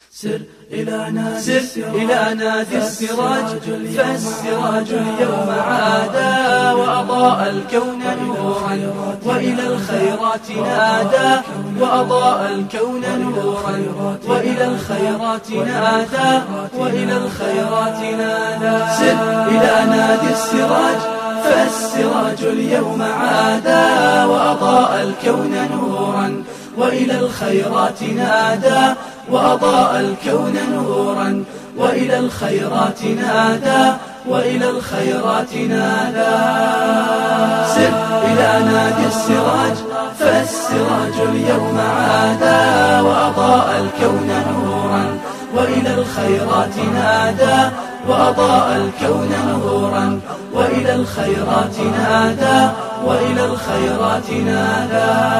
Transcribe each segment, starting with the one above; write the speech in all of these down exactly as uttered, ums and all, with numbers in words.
سر إلى نادي سر إلى نادي السراج فالسراج اليوم عادا وأضاء الكون نورا وإلى الخيرات نادى وأضاء الكون نورا وإلى الخيرات نادى وإلى الخيرات نادى سر إلى نادي السراج فالسراج اليوم عادا وأضاء الكون نورا وإلى الخيرات نادى وأضاء الكون نورا وإلى الخيرات نادى وإلى الخيرات نادى سر إلى نادي السراج فالسراج اليوم عادا وأضاء الكون نورا وإلى الخيرات نادى وأضاء الكون نورا وإلى الخيرات نادى وإلى الخيرات نادى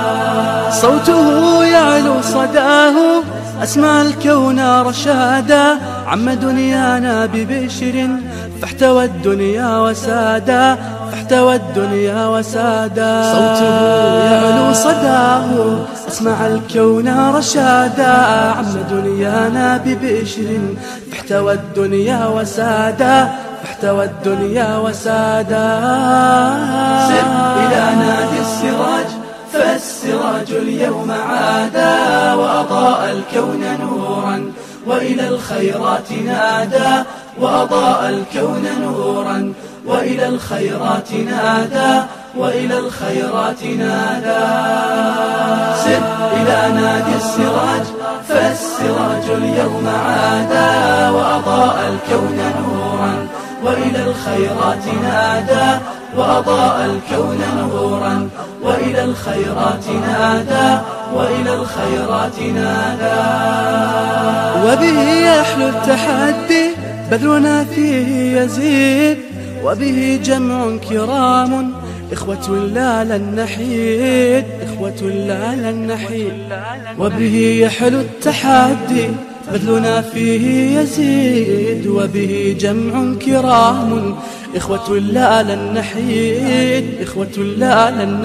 صوته يعلو صداه أسمع الكون رشادا عم دنيانا ببشر فاحتوى الدنيا وسادا فاحتوى الدنيا وسادا صوته يعلو صداه أسمع الكون رشادا عم دنيانا ببشر فاحتوى الدنيا وسادا فاحتوى الدنيا وسادا سر إلى نادي السراج فالسراج اليوم عادا وأضاء الكون نورا وإلى الخيرات نادى وأضاء الكون نورا وإلى الخيرات نادى وإلى الخيرات نادى سر إلى نادي السراج فالسراج اليوم عادا وأضاء الكون نورا وإلى الخيرات نادى وأضاء الكون نورا وإلى الخيرات نادى وإلى الخيرات نادى وبه يحلو التحدي بذلنا فيه يزيد وبه جمع كرام إخوة لا لن نحيد إخوة لا لن نحيد وبه يحلو التحدي بذلنا فيه يزيد وبه جمع كرام إخوة لا لن نحيد إخوة لا لن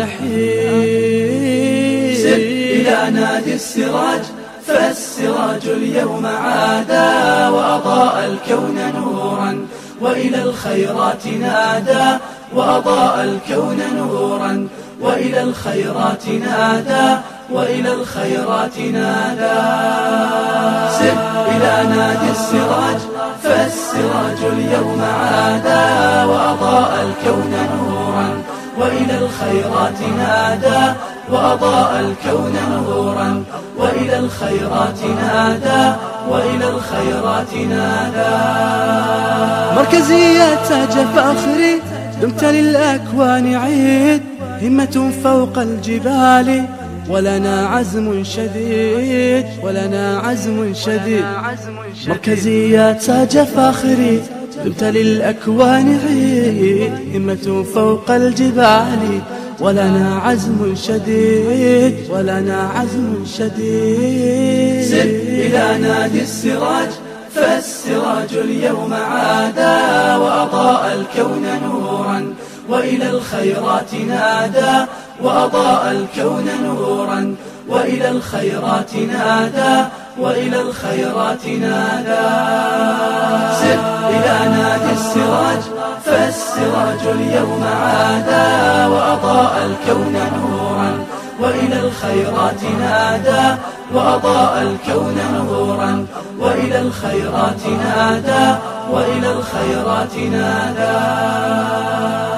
نحيد سر إلى نادي السراج فالسراج اليوم عادا وأضاء الكون نورا وإلى الخيرات نادى وأضاء الكون نورا وإلى الخيرات نادى وإلى الخيرات نادى سر إلى نادي السراج فالسراج اليوم عادا وأضاء الكون نورا وإلى الخيرات نادى وأضاء الكون نورا وإلى الخيرات نادى وإلى الخيرات نادى مركزية تاج فخري دمت للأكوان عيد همة فوق الجبال ولنا عزم شديد ولنا عزم شديد مركزية تاج فخري دمت للأكوان عيد همة فوق الجبال ولنا عزم شديد ولنا عزم شديد سر إلى نادي السراج فالسراج اليوم عادا وأضاء الكون نورا وإلى الخيرات نادى وأضاء الكون نورا وإلى الخيرات نادى وإلى الخيرات نادى سر إلى نادي السراج فالسراج اليوم عادا وأضاء الكون نورا وإلى الخيرات نادى وأضاء الكون نورا وإلى الخيرات نادى وإلى الخيرات نادى